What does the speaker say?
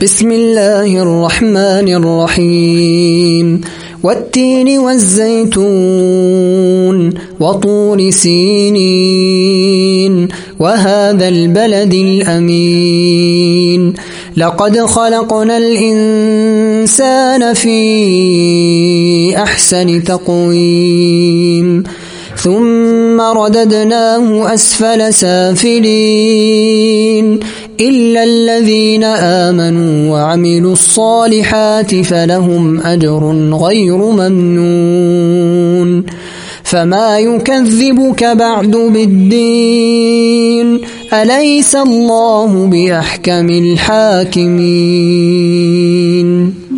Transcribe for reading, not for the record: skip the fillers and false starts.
بسم الله الرحمن الرحيم والتين والزيتون وطور سينين وهذا البلد الأمين لقد خلقنا الإنسان في أحسن تقويم ثم رددناه أسفل سافلين إلا الذين آمنوا وعملوا الصالحات فلهم أجر غير ممنون فما يكذبك بعد بالدين أليس الله بأحكم الحاكمين.